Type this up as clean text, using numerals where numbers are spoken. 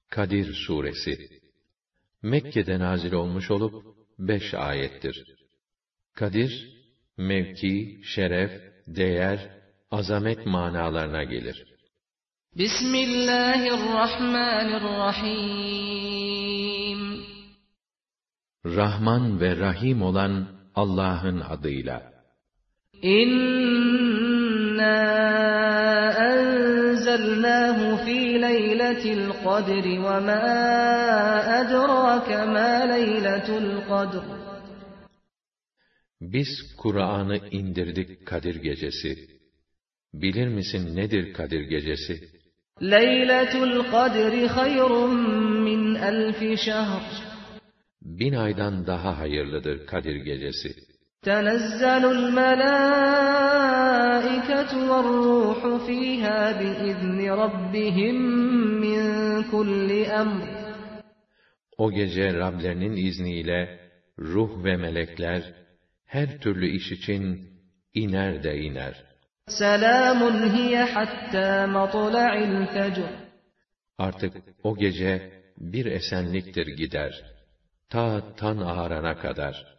Kadir Suresi Mekke'de nazil olmuş olup 5 ayettir. Kadir, mevki, şeref, değer, azamet manalarına gelir. Bismillahirrahmanirrahim. Rahman ve Rahim olan Allah'ın adıyla. İnna enzelnâhu fî leyletil kadri ve mâ edrake mâ leyletul kadr. Biz Kur'an'ı indirdik Kadir Gecesi. Bilir misin nedir Kadir Gecesi? Leyletul kadri hayrun min elfi şehr. 1000 aydan daha hayırlıdır Kadir Gecesi. Tenezzelul melâiketu ve'r-rûhu fîhâ biizni rabbihim min kulli emr. O gece Rablerinin izniyle ruh ve melekler her türlü iş için iner de iner. Selamun hiye hattâ matla'il fecr. Artık o gece bir esenliktir gider, ta tan ağarana kadar.